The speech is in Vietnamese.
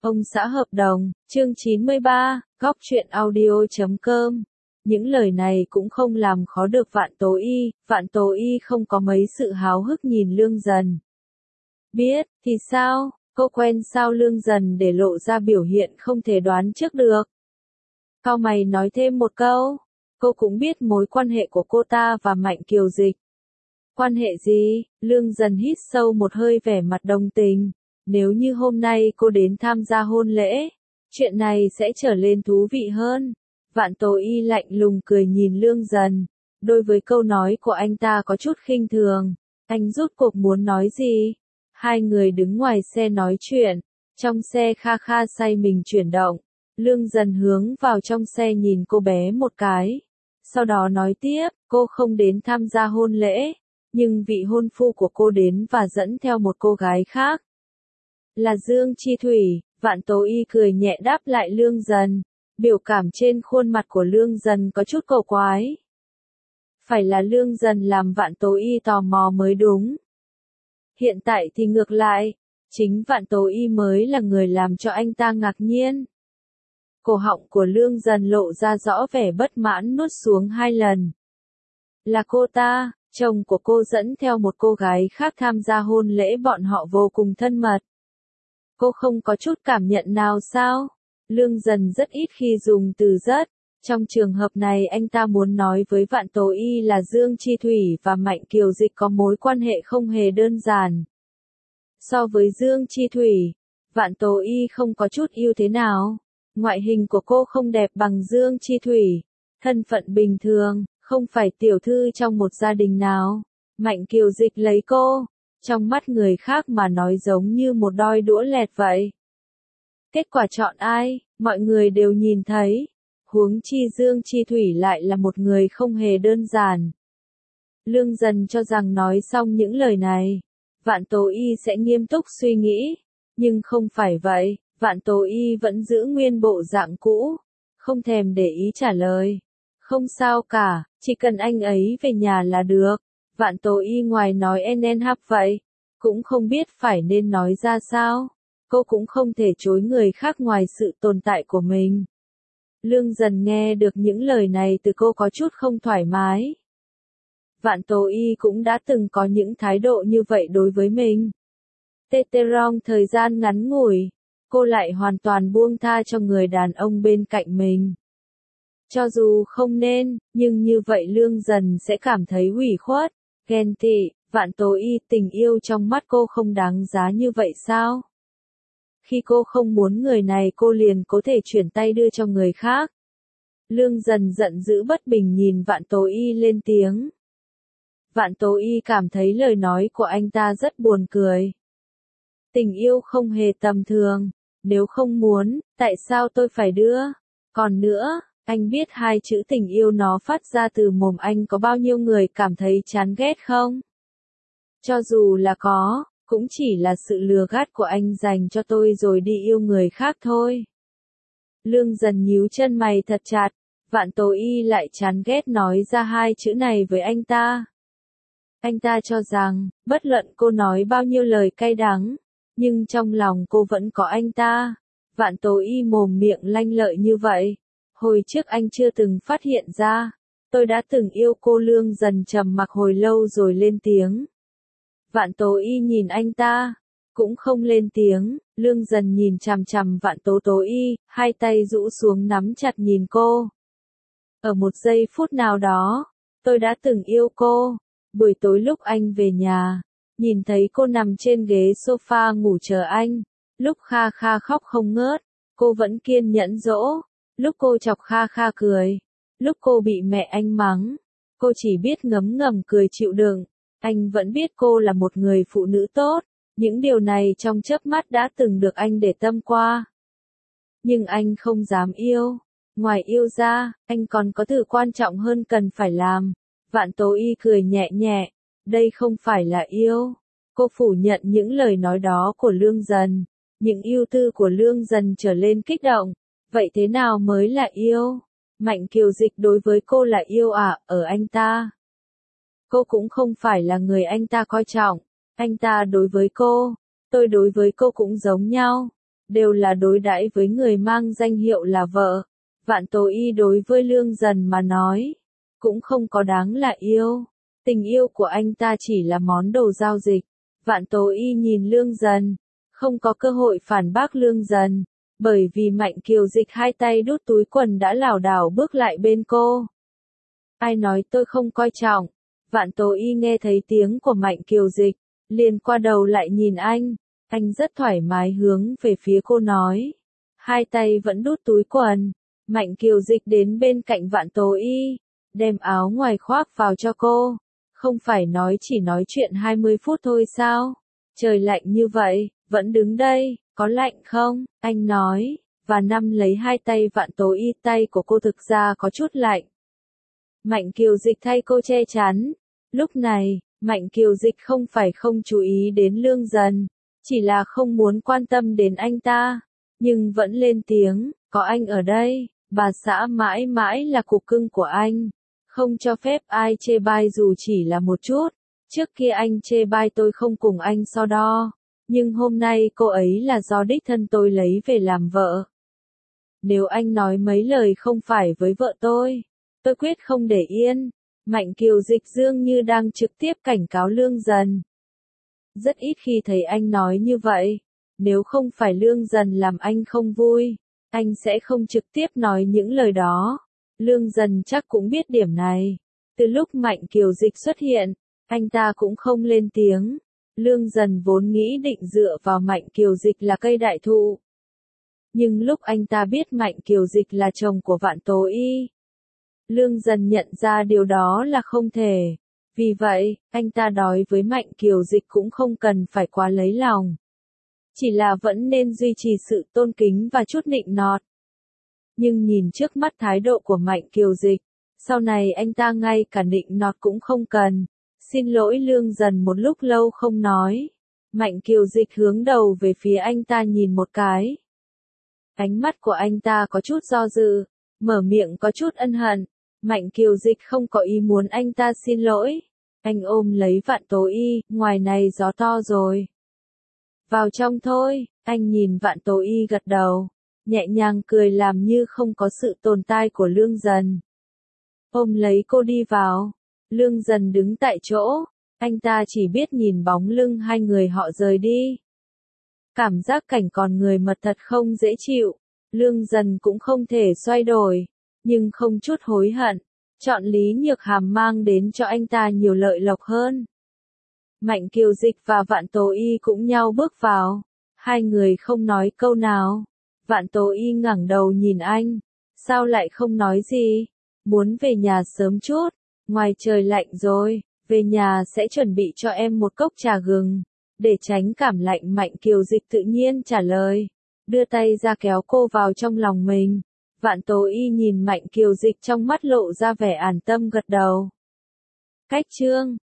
Ông xã hợp đồng, chương 93, góc truyện audio.com. Những lời này cũng không làm khó được Vạn Tố Y không có mấy sự háo hức nhìn Lương Dần. Biết, thì sao, cô quen sao Lương Dần để lộ ra biểu hiện không thể đoán trước được. Cao mày nói thêm một câu, cô cũng biết mối quan hệ của cô ta và Mạnh Kiều Dịch. Quan hệ gì? Lương Dần hít sâu một hơi vẻ mặt đồng tình. Nếu như hôm nay cô đến tham gia hôn lễ, chuyện này sẽ trở lên thú vị hơn. Vạn Tố Y lạnh lùng cười nhìn Lương Dần. Đối với câu nói của anh ta có chút khinh thường. Anh rút cuộc muốn nói gì? Hai người đứng ngoài xe nói chuyện. Trong xe kha kha say mình chuyển động. Lương Dần hướng vào trong xe nhìn cô bé một cái. Sau đó nói tiếp, cô không đến tham gia hôn lễ. Nhưng vị hôn phu của cô đến và dẫn theo một cô gái khác. Là Dương Chi Thủy, Vạn Tố Y cười nhẹ đáp lại Lương Dần. Biểu cảm trên khuôn mặt của Lương Dần có chút cổ quái. Phải là Lương Dần làm Vạn Tố Y tò mò mới đúng. Hiện tại thì ngược lại, chính Vạn Tố Y mới là người làm cho anh ta ngạc nhiên. Cổ họng của Lương Dần lộ ra rõ vẻ bất mãn nuốt xuống 2 lần. Là cô ta, chồng của cô dẫn theo một cô gái khác tham gia hôn lễ, bọn họ vô cùng thân mật. Cô không có chút cảm nhận nào sao? Lương Dần rất ít khi dùng từ rất. Trong trường hợp này anh ta muốn nói với Vạn Tố Y là Dương Chi Thủy và Mạnh Kiều Dịch có mối quan hệ không hề đơn giản. So với Dương Chi Thủy, Vạn Tố Y không có chút ưu thế nào. Ngoại hình của cô không đẹp bằng Dương Chi Thủy. Thân phận bình thường, không phải tiểu thư trong một gia đình nào. Mạnh Kiều Dịch lấy cô. Trong mắt người khác mà nói giống như một đôi đũa lẹt vậy. Kết quả chọn ai, mọi người đều nhìn thấy. Huống chi Dương Chi Thủy lại là một người không hề đơn giản. Lương Dần cho rằng nói xong những lời này, Vạn Tố Y sẽ nghiêm túc suy nghĩ. Nhưng không phải vậy, Vạn Tố Y vẫn giữ nguyên bộ dạng cũ. Không thèm để ý trả lời. Không sao cả, chỉ cần anh ấy về nhà là được. Vạn Tố Y ngoài nói NNH vậy, cũng không biết phải nên nói ra sao. Cô cũng không thể chối người khác ngoài sự tồn tại của mình. Lương Dần nghe được những lời này từ cô có chút không thoải mái. Vạn Tố Y cũng đã từng có những thái độ như vậy đối với mình. Trong thời gian ngắn ngủi, cô lại hoàn toàn buông tha cho người đàn ông bên cạnh mình. Cho dù không nên, nhưng như vậy Lương Dần sẽ cảm thấy ủy khuất, ghen tị. Vạn Tố Y, tình yêu trong mắt cô không đáng giá như vậy sao? Khi cô không muốn người này cô liền có thể chuyển tay đưa cho người khác. Lương Dần giận dữ bất bình nhìn Vạn Tố Y lên tiếng. Vạn Tố Y cảm thấy lời nói của anh ta rất buồn cười. Tình yêu không hề tầm thường, nếu không muốn, tại sao tôi phải đưa? Còn nữa, anh biết 2 chữ tình yêu nó phát ra từ mồm anh có bao nhiêu người cảm thấy chán ghét không? Cho dù là có, cũng chỉ là sự lừa gạt của anh dành cho tôi rồi đi yêu người khác thôi. Lương Dần nhíu chân mày thật chặt, Vạn Tố Y lại chán ghét nói ra 2 chữ này với anh ta. Anh ta cho rằng, bất luận cô nói bao nhiêu lời cay đắng, nhưng trong lòng cô vẫn có anh ta. Vạn Tố Y mồm miệng lanh lợi như vậy. Hồi trước anh chưa từng phát hiện ra. Tôi đã từng yêu cô. Lương Dần trầm mặc hồi lâu rồi lên tiếng. Vạn Tố Y nhìn anh ta, cũng không lên tiếng. Lương Dần nhìn chằm chằm Vạn Tố Y, 2 tay rũ xuống nắm chặt nhìn cô. Ở một giây phút nào đó, tôi đã từng yêu cô. Buổi tối lúc anh về nhà, nhìn thấy cô nằm trên ghế sofa ngủ chờ anh. Lúc Kha Kha khóc không ngớt, cô vẫn kiên nhẫn dỗ. Lúc cô chọc Kha Kha cười, lúc cô bị mẹ anh mắng, cô chỉ biết ngấm ngầm cười chịu đựng. Anh vẫn biết cô là một người phụ nữ tốt. Những điều này trong chớp mắt đã từng được anh để tâm qua. Nhưng anh không dám yêu. Ngoài yêu ra, anh còn có thứ quan trọng hơn cần phải làm. Vạn Tố Y cười nhẹ nhẹ. Đây không phải là yêu. Cô phủ nhận những lời nói đó của Lương Dần. Những ưu tư của Lương Dần trở lên kích động. Vậy thế nào mới là yêu? Mạnh Kiều Dịch đối với cô là yêu à? Ở anh ta, cô cũng không phải là người anh ta coi trọng. Anh ta đối với cô, tôi đối với cô cũng giống nhau. đều là đối đãi với người mang danh hiệu là vợ. Vạn Tố Y đối với Lương Dần mà nói, cũng không có đáng là yêu. Tình yêu của anh ta chỉ là món đồ giao dịch. Vạn Tố Y nhìn Lương Dần, không có cơ hội phản bác Lương Dần, bởi vì Mạnh Kiều Dịch hai tay đút túi quần đã lảo đảo bước lại bên cô. Ai nói tôi không coi trọng? Vạn Tố Y nghe thấy tiếng của Mạnh Kiều Dịch, liền qua đầu lại nhìn anh rất thoải mái hướng về phía cô nói. Hai tay vẫn đút túi quần, Mạnh Kiều Dịch đến bên cạnh Vạn Tố Y, đem áo ngoài khoác vào cho cô. Không phải nói chỉ nói chuyện 20 phút thôi sao? Trời lạnh như vậy, vẫn đứng đây, có lạnh không? Anh nói, và nắm lấy hai tay Vạn Tố Y, tay của cô thực ra có chút lạnh. Mạnh Kiều Dịch thay cô che chắn. Lúc này, Mạnh Kiều Dịch không phải không chú ý đến Lương Dần, chỉ là không muốn quan tâm đến anh ta, nhưng vẫn lên tiếng, có anh ở đây, bà xã mãi mãi là cục cưng của anh, không cho phép ai chê bai dù chỉ là một chút. Trước kia anh chê bai tôi không cùng anh so đo, nhưng hôm nay cô ấy là do đích thân tôi lấy về làm vợ. Nếu anh nói mấy lời không phải với vợ tôi quyết không để yên. Mạnh Kiều Dịch dường như đang trực tiếp cảnh cáo Lương Dần. Rất ít khi thấy anh nói như vậy. Nếu không phải Lương Dần làm anh không vui, anh sẽ không trực tiếp nói những lời đó. Lương Dần chắc cũng biết điểm này. Từ lúc Mạnh Kiều Dịch xuất hiện, anh ta cũng không lên tiếng. Lương Dần vốn nghĩ định dựa vào Mạnh Kiều Dịch là cây đại thụ. Nhưng lúc anh ta biết Mạnh Kiều Dịch là chồng của Vạn Tố Y, Lương Dần nhận ra điều đó là không thể. Vì vậy, anh ta nói với Mạnh Kiều Dịch cũng không cần phải quá lấy lòng. Chỉ là vẫn nên duy trì sự tôn kính và chút nịnh nọt. Nhưng nhìn trước mắt thái độ của Mạnh Kiều Dịch, sau này anh ta ngay cả nịnh nọt cũng không cần. Xin lỗi. Lương Dần một lúc lâu không nói. Mạnh Kiều Dịch hướng đầu về phía anh ta nhìn một cái. Ánh mắt của anh ta có chút do dự, mở miệng có chút ân hận. Mạnh Kiều Dịch không có ý muốn anh ta xin lỗi. Anh ôm lấy Vạn Tố Y, ngoài này gió to rồi. Vào trong thôi. Anh nhìn Vạn Tố Y gật đầu, nhẹ nhàng cười làm như không có sự tồn tại của Lương Dần. Ôm lấy cô đi vào. Lương Dần đứng tại chỗ, anh ta chỉ biết nhìn bóng lưng hai người họ rời đi. Cảm giác cảnh còn người mật thật không dễ chịu. Lương Dần cũng không thể xoay đổi, nhưng không chút hối hận. Chọn Lý Nhược Hàm mang đến cho anh ta nhiều lợi lộc hơn. Mạnh Kiều Dịch và Vạn Tố Y cũng nhau bước vào. Hai người không nói câu nào. Vạn Tố Y ngẩng đầu nhìn anh. Sao lại không nói gì? Muốn về nhà sớm chút. Ngoài trời lạnh rồi. Về nhà sẽ chuẩn bị cho em một cốc trà gừng. Để tránh cảm lạnh. Mạnh Kiều Dịch tự nhiên trả lời. Đưa tay ra kéo cô vào trong lòng mình. Vạn Tố Y nhìn Mạnh Kiều Dịch trong mắt lộ ra vẻ an tâm gật đầu. Cách chương